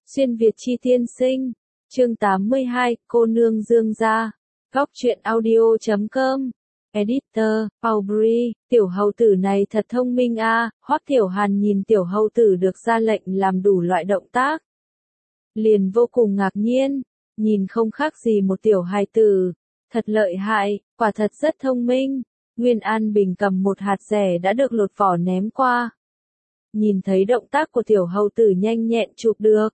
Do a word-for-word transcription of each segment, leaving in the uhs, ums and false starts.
Xuyên Việt chi tiên sinh. Chương tám mươi hai, cô nương Dương gia. Góc truyện audio chấm com. Editor, Aubrey, tiểu hầu tử này thật thông minh a. À. Hoắc Tiểu Hàn nhìn tiểu hầu tử được ra lệnh làm đủ loại động tác. Liền vô cùng ngạc nhiên, nhìn không khác gì một tiểu hài tử. Thật lợi hại, quả thật rất thông minh. Nguyên An Bình cầm một hạt rẻ đã được lột vỏ ném qua. Nhìn thấy động tác của tiểu hầu tử nhanh nhẹn chụp được.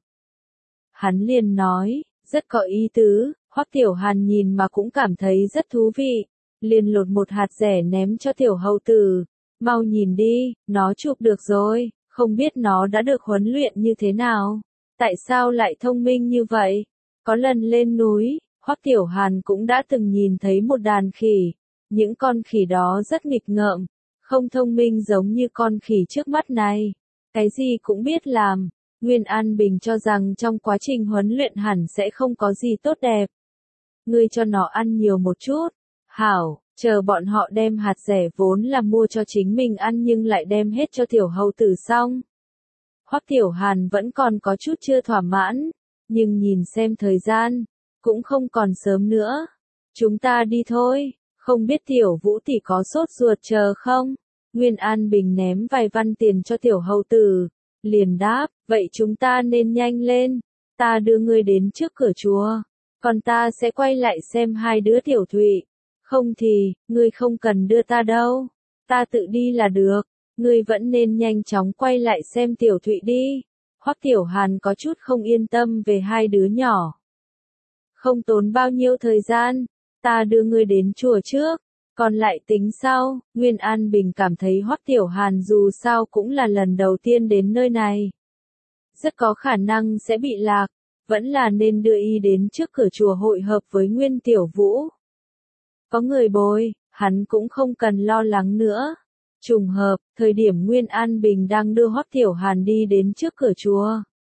Hắn liền nói, rất có ý tứ. Hoắc Tiểu Hàn nhìn mà cũng cảm thấy rất thú vị. Liền lột một hạt rẻ ném cho tiểu hầu tử. Mau nhìn đi, nó chụp được rồi, không biết nó đã được huấn luyện như thế nào. Tại sao lại thông minh như vậy? Có lần lên núi, Hoắc Tiểu Hàn cũng đã từng nhìn thấy một đàn khỉ. Những con khỉ đó rất nghịch ngợm, không thông minh giống như con khỉ trước mắt này. Cái gì cũng biết làm. Nguyên An Bình cho rằng trong quá trình huấn luyện hẳn sẽ không có gì tốt đẹp. Ngươi cho nó ăn nhiều một chút. Hảo, chờ bọn họ đem hạt rẻ vốn là mua cho chính mình ăn nhưng lại đem hết cho tiểu hầu tử xong. Hoắc Tiểu Hàn vẫn còn có chút chưa thỏa mãn, nhưng nhìn xem thời gian, cũng không còn sớm nữa. Chúng ta đi thôi, không biết tiểu Vũ tỷ có sốt ruột chờ không? Nguyên An Bình ném vài văn tiền cho tiểu hầu tử, liền đáp, vậy chúng ta nên nhanh lên, ta đưa ngươi đến trước cửa chùa, còn ta sẽ quay lại xem hai đứa tiểu Thụy. Không thì, ngươi không cần đưa ta đâu, ta tự đi là được, ngươi vẫn nên nhanh chóng quay lại xem tiểu Thụy đi. Hoắc Tiểu Hàn có chút không yên tâm về hai đứa nhỏ. Không tốn bao nhiêu thời gian, ta đưa ngươi đến chùa trước, còn lại tính sau. Nguyên An Bình cảm thấy Hoắc Tiểu Hàn dù sao cũng là lần đầu tiên đến nơi này. Rất có khả năng sẽ bị lạc, vẫn là nên đưa y đến trước cửa chùa hội hợp với Nguyên Tiểu Vũ. Có người bồi, hắn cũng không cần lo lắng nữa. Trùng hợp, thời điểm Nguyên An Bình đang đưa Hoắc Tiểu Hàn đi đến trước cửa chùa.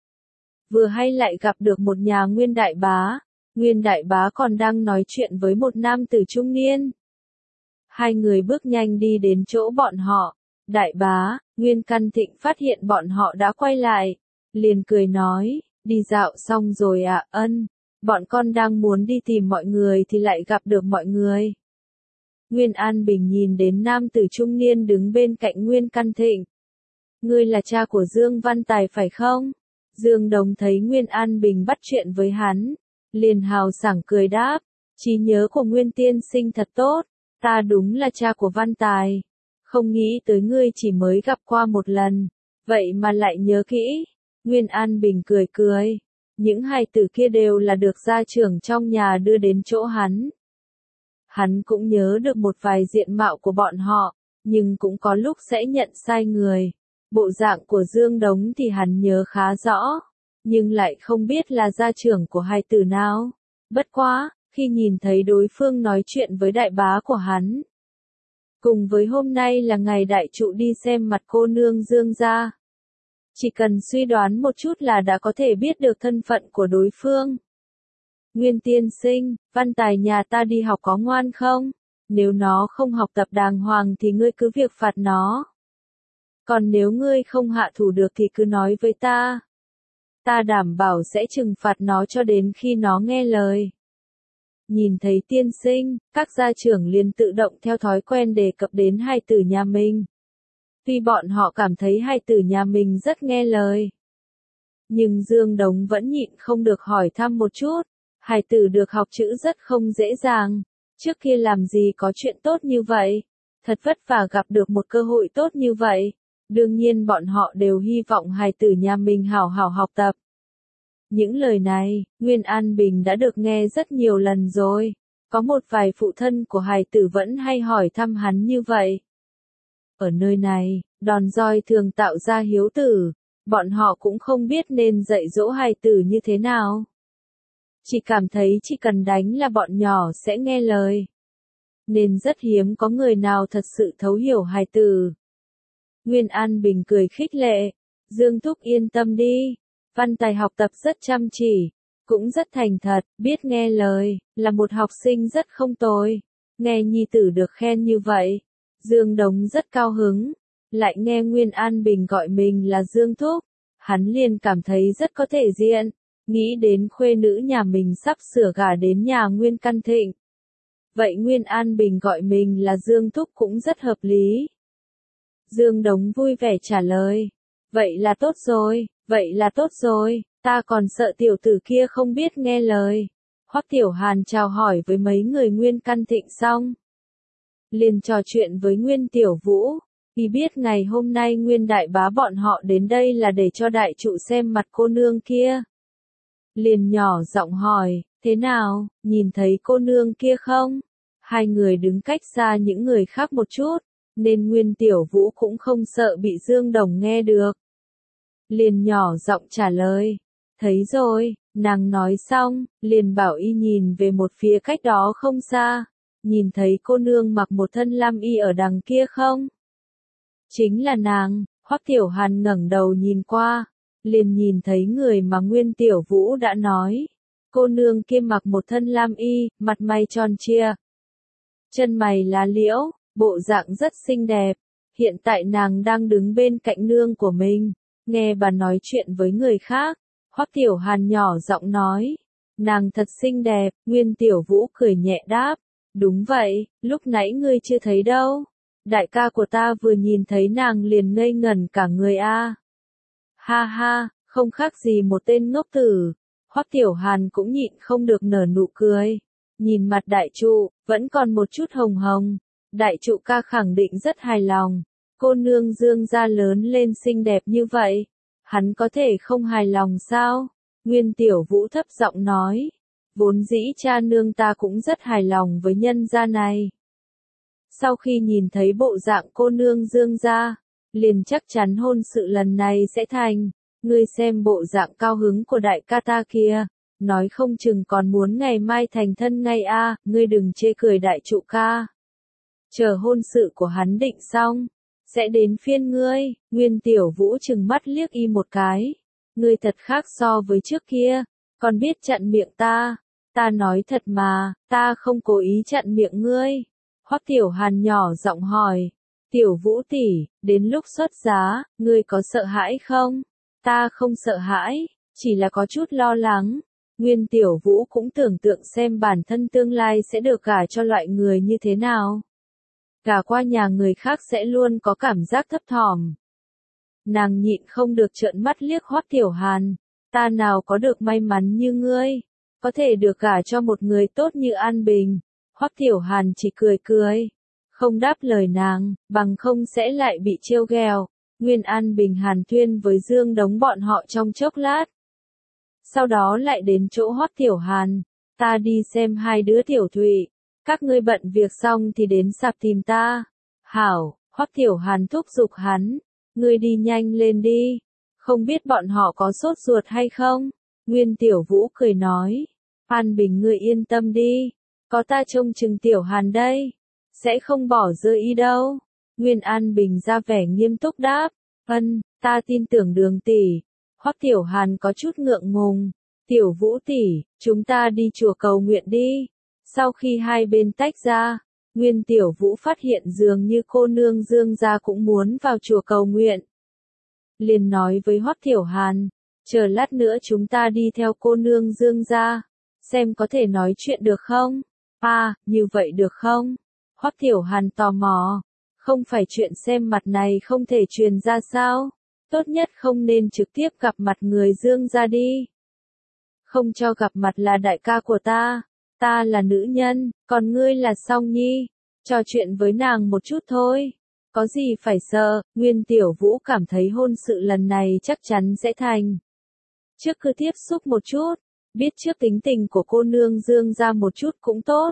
Vừa hay lại gặp được một nhà Nguyên Đại Bá. Nguyên Đại Bá còn đang nói chuyện với một nam tử trung niên. Hai người bước nhanh đi đến chỗ bọn họ. Đại Bá, Nguyên Căn Thịnh phát hiện bọn họ đã quay lại. Liền cười nói, đi dạo xong rồi à, ân. Bọn con đang muốn đi tìm mọi người thì lại gặp được mọi người. Nguyên An Bình nhìn đến nam tử trung niên đứng bên cạnh Nguyên Căn Thịnh. Ngươi là cha của Dương Văn Tài phải không? Dương Đồng thấy Nguyên An Bình bắt chuyện với hắn. Liền hào sảng cười đáp, trí nhớ của Nguyên tiên sinh thật tốt, ta đúng là cha của Văn Tài. Không nghĩ tới ngươi chỉ mới gặp qua một lần, vậy mà lại nhớ kỹ. Nguyên An Bình cười cười, những hài tử kia đều là được gia trưởng trong nhà đưa đến chỗ hắn. Hắn cũng nhớ được một vài diện mạo của bọn họ, nhưng cũng có lúc sẽ nhận sai người. Bộ dạng của Dương Đống thì hắn nhớ khá rõ, nhưng lại không biết là gia trưởng của hai tử nào. Bất quá, khi nhìn thấy đối phương nói chuyện với đại bá của hắn. Cùng với hôm nay là ngày đại trụ đi xem mặt cô nương Dương gia. Chỉ cần suy đoán một chút là đã có thể biết được thân phận của đối phương. Nguyên tiên sinh, Văn Tài nhà ta đi học có ngoan không? Nếu nó không học tập đàng hoàng thì ngươi cứ việc phạt nó. Còn nếu ngươi không hạ thủ được thì cứ nói với ta. Ta đảm bảo sẽ trừng phạt nó cho đến khi nó nghe lời. Nhìn thấy tiên sinh, các gia trưởng liền tự động theo thói quen đề cập đến hai tử nhà mình. Tuy bọn họ cảm thấy hai tử nhà mình rất nghe lời. Nhưng Dương Đống vẫn nhịn không được hỏi thăm một chút. Hai tử được học chữ rất không dễ dàng. Trước kia làm gì có chuyện tốt như vậy. Thật vất vả gặp được một cơ hội tốt như vậy. Đương nhiên bọn họ đều hy vọng hài tử nhà mình hảo hảo học tập. Những lời này, Nguyên An Bình đã được nghe rất nhiều lần rồi. Có một vài phụ thân của hài tử vẫn hay hỏi thăm hắn như vậy. Ở nơi này, đòn roi thường tạo ra hiếu tử. Bọn họ cũng không biết nên dạy dỗ hài tử như thế nào. Chỉ cảm thấy chỉ cần đánh là bọn nhỏ sẽ nghe lời. Nên rất hiếm có người nào thật sự thấu hiểu hài tử. Nguyên An Bình cười khích lệ, Dương Thúc yên tâm đi, Văn Tài học tập rất chăm chỉ, cũng rất thành thật, biết nghe lời, là một học sinh rất không tồi. Nghe nhi tử được khen như vậy, Dương Đống rất cao hứng, lại nghe Nguyên An Bình gọi mình là Dương Thúc, hắn liền cảm thấy rất có thể diện, nghĩ đến khuê nữ nhà mình sắp sửa gả đến nhà Nguyên Căn Thịnh. Vậy Nguyên An Bình gọi mình là Dương Thúc cũng rất hợp lý. Dương Đống vui vẻ trả lời. Vậy là tốt rồi, vậy là tốt rồi, ta còn sợ tiểu tử kia không biết nghe lời. Hoắc Tiểu Hàn chào hỏi với mấy người Nguyên Căn Thịnh xong, liền trò chuyện với Nguyên Tiểu Vũ. Y biết ngày hôm nay Nguyên đại bá bọn họ đến đây là để cho đại trụ xem mặt cô nương kia. Liền nhỏ giọng hỏi, thế nào, nhìn thấy cô nương kia không? Hai người đứng cách xa những người khác một chút, nên Nguyên Tiểu Vũ cũng không sợ bị Dương Đồng nghe được. Liền nhỏ giọng trả lời, thấy rồi, nàng nói xong, liền bảo y nhìn về một phía cách đó không xa, nhìn thấy cô nương mặc một thân lam y ở đằng kia không? Chính là nàng. Hoắc Tiểu Hàn ngẩng đầu nhìn qua, liền nhìn thấy người mà Nguyên Tiểu Vũ đã nói. Cô nương kia mặc một thân lam y, mặt mày tròn trịa, chân mày lá liễu, bộ dạng rất xinh đẹp. Hiện tại nàng đang đứng bên cạnh nương của mình, nghe bà nói chuyện với người khác. Hoắc Tiểu Hàn nhỏ giọng nói, nàng thật xinh đẹp. Nguyên Tiểu Vũ cười nhẹ đáp, đúng vậy, lúc nãy ngươi chưa thấy đâu. Đại ca của ta vừa nhìn thấy nàng liền ngây ngẩn cả người a. Ha ha, không khác gì một tên ngốc tử. Hoắc Tiểu Hàn cũng nhịn không được nở nụ cười. Nhìn mặt đại trụ, vẫn còn một chút hồng hồng. Đại trụ ca khẳng định rất hài lòng. Cô nương Dương gia lớn lên xinh đẹp như vậy, hắn có thể không hài lòng sao? Nguyên Tiểu Vũ thấp giọng nói. Vốn dĩ cha nương ta cũng rất hài lòng với nhân gia này. Sau khi nhìn thấy bộ dạng cô nương Dương gia, liền chắc chắn hôn sự lần này sẽ thành. Ngươi xem bộ dạng cao hứng của đại ca ta kia, nói không chừng còn muốn ngày mai thành thân ngay a. À, ngươi đừng chê cười đại trụ ca. Chờ hôn sự của hắn định xong, sẽ đến phiên ngươi. Nguyên Tiểu Vũ trừng mắt liếc y một cái. Ngươi thật khác so với trước kia, còn biết chặn miệng ta. Ta nói thật mà, ta không cố ý chặn miệng ngươi. Hoắc Tiểu Hàn nhỏ giọng hỏi, Tiểu Vũ tỷ, đến lúc xuất giá, ngươi có sợ hãi không? Ta không sợ hãi, chỉ là có chút lo lắng. Nguyên Tiểu Vũ cũng tưởng tượng xem bản thân tương lai sẽ được gả cho loại người như thế nào. Gả qua nhà người khác sẽ luôn có cảm giác thấp thỏm. Nàng nhịn không được trợn mắt liếc Hoắc Tiểu Hàn, ta nào có được may mắn như ngươi, có thể được gả cho một người tốt như An Bình. Hoắc Tiểu Hàn chỉ cười cười, không đáp lời nàng, bằng không sẽ lại bị trêu ghẹo. Nguyên An Bình hàn thuyên với Dương Đống bọn họ trong chốc lát. Sau đó lại đến chỗ Hoắc Tiểu Hàn, ta đi xem hai đứa Tiểu Thụy, các ngươi bận việc xong thì đến sạp tìm ta. Hảo, Hoắc Tiểu Hàn thúc giục hắn, ngươi đi nhanh lên đi, không biết bọn họ có sốt ruột hay không? Nguyên Tiểu Vũ cười nói, An Bình ngươi yên tâm đi, có ta trông chừng Tiểu Hàn đây, sẽ không bỏ rơi y đâu. Nguyên An Bình ra vẻ nghiêm túc đáp, ân, ta tin tưởng Đường tỷ. Hoắc Tiểu Hàn có chút ngượng ngùng, Tiểu Vũ tỷ, chúng ta đi chùa cầu nguyện đi. Sau khi hai bên tách ra, Nguyên Tiểu Vũ phát hiện dường như cô nương Dương gia cũng muốn vào chùa cầu nguyện. Liền nói với Hoắc Tiểu Hàn, chờ lát nữa chúng ta đi theo cô nương Dương gia, xem có thể nói chuyện được không? À, như vậy được không? Hoắc Tiểu Hàn tò mò, không phải chuyện xem mặt này không thể truyền ra sao? Tốt nhất không nên trực tiếp gặp mặt người Dương gia đi. Không cho gặp mặt là đại ca của ta, ta là nữ nhân, còn ngươi là Song Nhi, trò chuyện với nàng một chút thôi. Có gì phải sợ, Nguyên Tiểu Vũ cảm thấy hôn sự lần này chắc chắn sẽ thành. Trước cứ tiếp xúc một chút, biết trước tính tình của cô nương Dương gia một chút cũng tốt.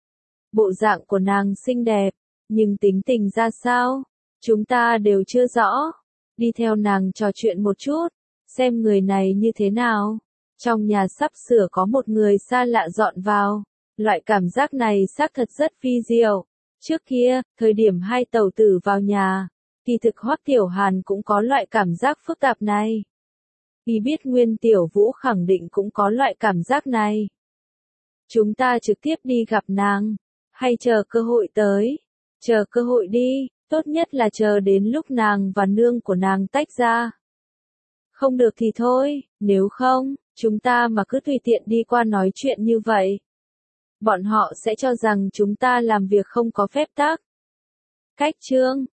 Bộ dạng của nàng xinh đẹp, nhưng tính tình ra sao, chúng ta đều chưa rõ. Đi theo nàng trò chuyện một chút, xem người này như thế nào. Trong nhà sắp sửa có một người xa lạ dọn vào, loại cảm giác này xác thật rất vi diệu. Trước kia, thời điểm hai tẩu tử vào nhà, kỳ thực Hoắc Tiểu Hàn cũng có loại cảm giác phức tạp này. Vì biết Nguyên Tiểu Vũ khẳng định cũng có loại cảm giác này. Chúng ta trực tiếp đi gặp nàng, hay chờ cơ hội tới? Chờ cơ hội đi, tốt nhất là chờ đến lúc nàng và nương của nàng tách ra. Không được thì thôi, nếu không, chúng ta mà cứ tùy tiện đi qua nói chuyện như vậy. Bọn họ sẽ cho rằng chúng ta làm việc không có phép tắc. Cách chương